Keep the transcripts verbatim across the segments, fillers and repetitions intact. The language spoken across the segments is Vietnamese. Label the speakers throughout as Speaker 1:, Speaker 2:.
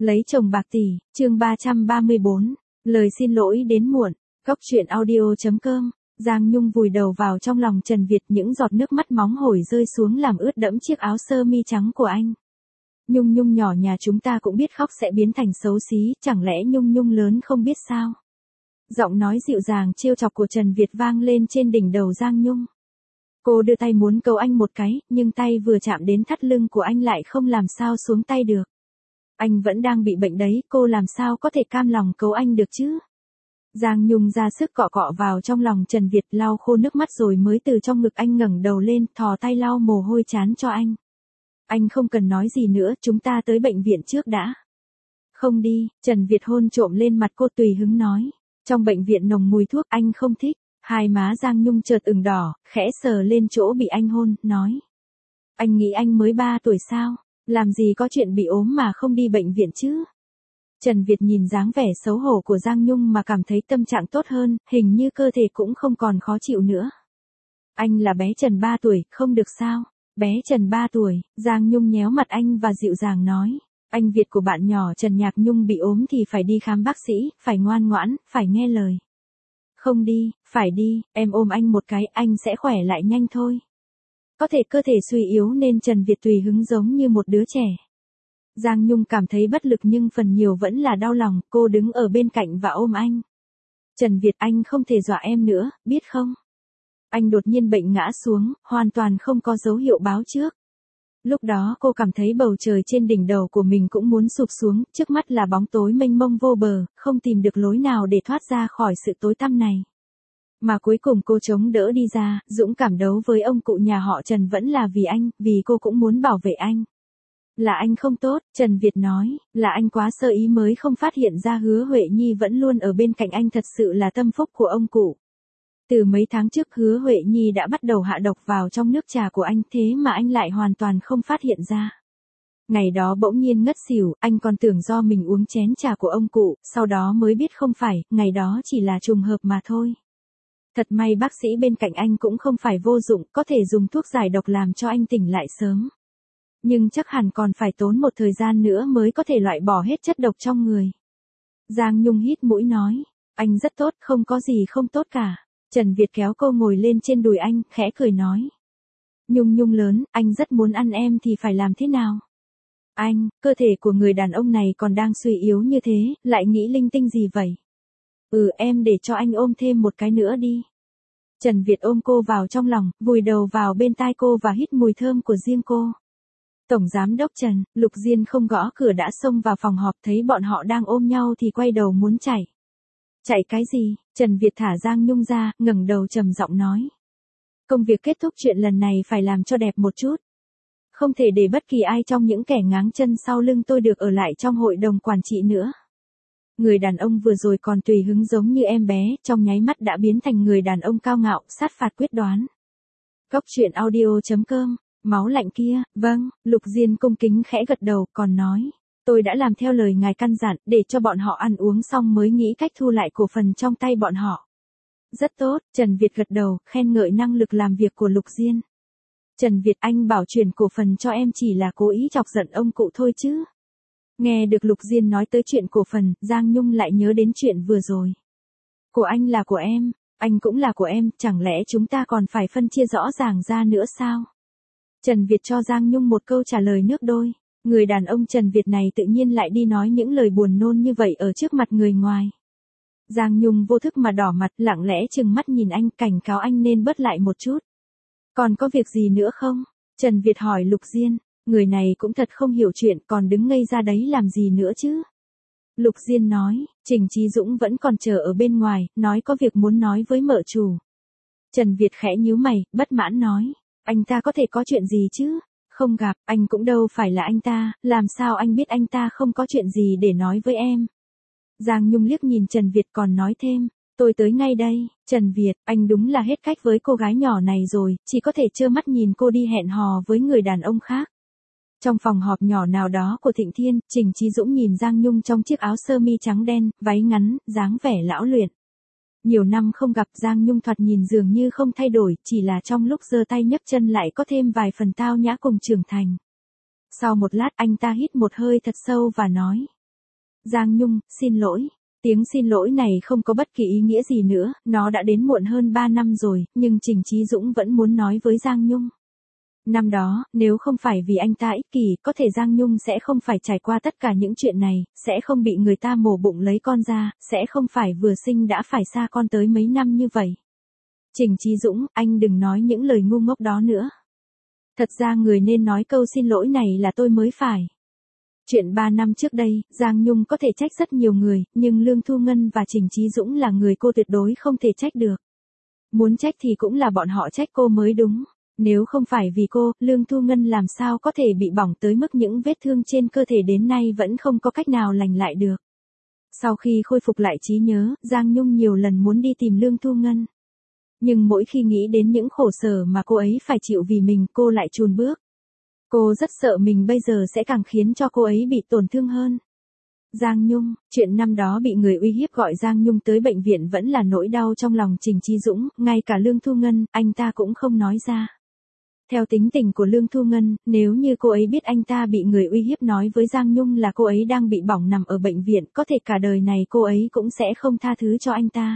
Speaker 1: Lấy chồng bạc tỷ, chương ba trăm ba mươi bốn, lời xin lỗi đến muộn, Cóc truyện audio chấm com, Giang Nhung vùi đầu vào trong lòng Trần Việt, những giọt nước mắt nóng hổi rơi xuống làm ướt đẫm chiếc áo sơ mi trắng của anh. Nhung Nhung nhỏ nhà chúng ta cũng biết khóc sẽ biến thành xấu xí, chẳng lẽ Nhung Nhung lớn không biết sao? Giọng nói dịu dàng trêu chọc của Trần Việt vang lên trên đỉnh đầu Giang Nhung. Cô đưa tay muốn cầu anh một cái, nhưng tay vừa chạm đến thắt lưng của anh lại không làm sao xuống tay được. Anh vẫn đang bị bệnh đấy, cô làm sao có thể cam lòng cầu anh được chứ? Giang Nhung ra sức cọ cọ vào trong lòng Trần Việt, lau khô nước mắt rồi mới từ trong ngực anh ngẩng đầu lên, thò tay lau mồ hôi trán cho anh. Anh không cần nói gì nữa, chúng ta tới bệnh viện trước đã. Không đi, Trần Việt hôn trộm lên mặt cô tùy hứng nói. Trong bệnh viện nồng mùi thuốc, anh không thích. Hai má Giang Nhung chợt ửng đỏ, khẽ sờ lên chỗ bị anh hôn, nói. Anh nghĩ anh mới ba tuổi sao? Làm gì có chuyện bị ốm mà không đi bệnh viện chứ? Trần Việt nhìn dáng vẻ xấu hổ của Giang Nhung mà cảm thấy tâm trạng tốt hơn, hình như cơ thể cũng không còn khó chịu nữa. Anh là bé Trần ba tuổi, không được sao? Bé Trần ba tuổi, Giang Nhung nhéo mặt anh và dịu dàng nói. Anh Việt của bạn nhỏ Trần Nhạc Nhung bị ốm thì phải đi khám bác sĩ, phải ngoan ngoãn, phải nghe lời. Không đi, phải đi, em ôm anh một cái, anh sẽ khỏe lại nhanh thôi. Có thể cơ thể suy yếu nên Trần Việt tùy hứng giống như một đứa trẻ. Giang Nhung cảm thấy bất lực nhưng phần nhiều vẫn là đau lòng, cô đứng ở bên cạnh và ôm anh. Trần Việt, anh không thể dọa em nữa, biết không? Anh đột nhiên bệnh ngã xuống, hoàn toàn không có dấu hiệu báo trước. Lúc đó cô cảm thấy bầu trời trên đỉnh đầu của mình cũng muốn sụp xuống, trước mắt là bóng tối mênh mông vô bờ, không tìm được lối nào để thoát ra khỏi sự tối tăm này. Mà cuối cùng cô chống đỡ đi ra, dũng cảm đấu với ông cụ nhà họ Trần vẫn là vì anh, vì cô cũng muốn bảo vệ anh. Là anh không tốt, Trần Việt nói, là anh quá sơ ý mới không phát hiện ra Hứa Huệ Nhi vẫn luôn ở bên cạnh anh, thật sự là tâm phúc của ông cụ. Từ mấy tháng trước Hứa Huệ Nhi đã bắt đầu hạ độc vào trong nước trà của anh, thế mà anh lại hoàn toàn không phát hiện ra. Ngày đó bỗng nhiên ngất xỉu, anh còn tưởng do mình uống chén trà của ông cụ, sau đó mới biết không phải, ngày đó chỉ là trùng hợp mà thôi. Thật may bác sĩ bên cạnh anh cũng không phải vô dụng, có thể dùng thuốc giải độc làm cho anh tỉnh lại sớm. Nhưng chắc hẳn còn phải tốn một thời gian nữa mới có thể loại bỏ hết chất độc trong người. Giang Nhung hít mũi nói, anh rất tốt, không có gì không tốt cả. Trần Việt kéo cô ngồi lên trên đùi anh, khẽ cười nói. Nhung Nhung lớn, anh rất muốn ăn em thì phải làm thế nào? Anh, cơ thể của người đàn ông này còn đang suy yếu như thế, lại nghĩ linh tinh gì vậy? Ừ, em để cho anh ôm thêm một cái nữa đi. Trần Việt ôm cô vào trong lòng, vùi đầu vào bên tai cô và hít mùi thơm của riêng cô. Tổng giám đốc Trần, Lục Diên không gõ cửa đã xông vào phòng họp, thấy bọn họ đang ôm nhau thì quay đầu muốn chạy. Chạy cái gì? Trần Việt thả Giang Nhung ra, ngẩng đầu trầm giọng nói. Công việc kết thúc, chuyện lần này phải làm cho đẹp một chút. Không thể để bất kỳ ai trong những kẻ ngáng chân sau lưng tôi được ở lại trong hội đồng quản trị nữa. Người đàn ông vừa rồi còn tùy hứng giống như em bé, trong nháy mắt đã biến thành người đàn ông cao ngạo, sát phạt quyết đoán. Cóc truyện audio chấm com, máu lạnh kia, vâng, Lục Diên cung kính khẽ gật đầu, còn nói. Tôi đã làm theo lời ngài căn dặn, để cho bọn họ ăn uống xong mới nghĩ cách thu lại cổ phần trong tay bọn họ. Rất tốt, Trần Việt gật đầu, khen ngợi năng lực làm việc của Lục Diên. Trần Việt, anh bảo chuyển cổ phần cho em chỉ là cố ý chọc giận ông cụ thôi chứ. Nghe được Lục Diên nói tới chuyện cổ phần, Giang Nhung lại nhớ đến chuyện vừa rồi. Của anh là của em, anh cũng là của em, chẳng lẽ chúng ta còn phải phân chia rõ ràng ra nữa sao? Trần Việt cho Giang Nhung một câu trả lời nước đôi. Người đàn ông Trần Việt này tự nhiên lại đi nói những lời buồn nôn như vậy ở trước mặt người ngoài. Giang Nhung vô thức mà đỏ mặt, lặng lẽ trừng mắt nhìn anh, cảnh cáo anh nên bớt lại một chút. Còn có việc gì nữa không? Trần Việt hỏi Lục Diên, người này cũng thật không hiểu chuyện, còn đứng ngây ra đấy làm gì nữa chứ? Lục Diên nói, Trình Chí Dũng vẫn còn chờ ở bên ngoài, nói có việc muốn nói với mợ chủ. Trần Việt khẽ nhíu mày, bất mãn nói, anh ta có thể có chuyện gì chứ? Không gặp, anh cũng đâu phải là anh ta, làm sao anh biết anh ta không có chuyện gì để nói với em? Giang Nhung liếc nhìn Trần Việt còn nói thêm, tôi tới ngay đây. Trần Việt, anh đúng là hết cách với cô gái nhỏ này rồi, chỉ có thể trơ mắt nhìn cô đi hẹn hò với người đàn ông khác. Trong phòng họp nhỏ nào đó của Thịnh Thiên, Trình Chí Dũng nhìn Giang Nhung trong chiếc áo sơ mi trắng đen, váy ngắn, dáng vẻ lão luyện. Nhiều năm không gặp, Giang Nhung thoạt nhìn dường như không thay đổi, chỉ là trong lúc giơ tay nhấc chân lại có thêm vài phần tao nhã cùng trưởng thành. Sau một lát anh ta hít một hơi thật sâu và nói. Giang Nhung, xin lỗi. Tiếng xin lỗi này không có bất kỳ ý nghĩa gì nữa, nó đã đến muộn hơn ba năm rồi, nhưng Trình Chí Dũng vẫn muốn nói với Giang Nhung. Năm đó, nếu không phải vì anh ta ích kỷ, có thể Giang Nhung sẽ không phải trải qua tất cả những chuyện này, sẽ không bị người ta mổ bụng lấy con ra, sẽ không phải vừa sinh đã phải xa con tới mấy năm như vậy. Trình Chí Dũng, anh đừng nói những lời ngu ngốc đó nữa. Thật ra người nên nói câu xin lỗi này là tôi mới phải. Chuyện ba năm trước đây, Giang Nhung có thể trách rất nhiều người, nhưng Lương Thu Ngân và Trình Chí Dũng là người cô tuyệt đối không thể trách được. Muốn trách thì cũng là bọn họ trách cô mới đúng. Nếu không phải vì cô, Lương Thu Ngân làm sao có thể bị bỏng tới mức những vết thương trên cơ thể đến nay vẫn không có cách nào lành lại được. Sau khi khôi phục lại trí nhớ, Giang Nhung nhiều lần muốn đi tìm Lương Thu Ngân. Nhưng mỗi khi nghĩ đến những khổ sở mà cô ấy phải chịu vì mình, cô lại chùn bước. Cô rất sợ mình bây giờ sẽ càng khiến cho cô ấy bị tổn thương hơn. Giang Nhung, chuyện năm đó bị người uy hiếp gọi Giang Nhung tới bệnh viện vẫn là nỗi đau trong lòng Trình Chí Dũng, ngay cả Lương Thu Ngân, anh ta cũng không nói ra. Theo tính tình của Lương Thu Ngân, nếu như cô ấy biết anh ta bị người uy hiếp nói với Giang Nhung là cô ấy đang bị bỏng nằm ở bệnh viện, có thể cả đời này cô ấy cũng sẽ không tha thứ cho anh ta.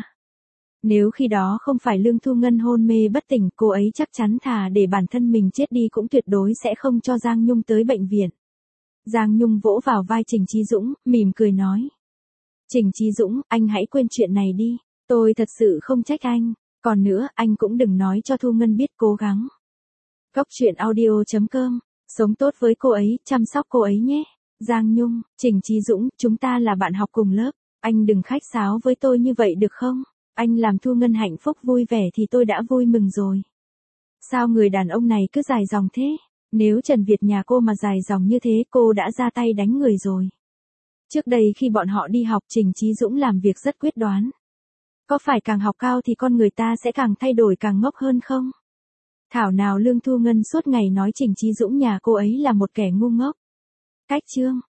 Speaker 1: Nếu khi đó không phải Lương Thu Ngân hôn mê bất tỉnh, cô ấy chắc chắn thà để bản thân mình chết đi cũng tuyệt đối sẽ không cho Giang Nhung tới bệnh viện. Giang Nhung vỗ vào vai Trình Chí Dũng, mỉm cười nói. Trình Chí Dũng, anh hãy quên chuyện này đi, tôi thật sự không trách anh, còn nữa, anh cũng đừng nói cho Thu Ngân biết cố gắng. Cốc truyện audio chấm com, sống tốt với cô ấy, chăm sóc cô ấy nhé. Giang Nhung, Trình Chí Dũng, chúng ta là bạn học cùng lớp, anh đừng khách sáo với tôi như vậy được không? Anh làm Thu Ngân hạnh phúc vui vẻ thì tôi đã vui mừng rồi. Sao người đàn ông này cứ dài dòng thế? Nếu Trần Việt nhà cô mà dài dòng như thế cô đã ra tay đánh người rồi. Trước đây khi bọn họ đi học Trình Chí Dũng làm việc rất quyết đoán. Có phải càng học cao thì con người ta sẽ càng thay đổi càng ngốc hơn không? Thảo nào Lương Thu Ngân suốt ngày nói Trình Chí Dũng nhà cô ấy là một kẻ ngu ngốc. Cách chương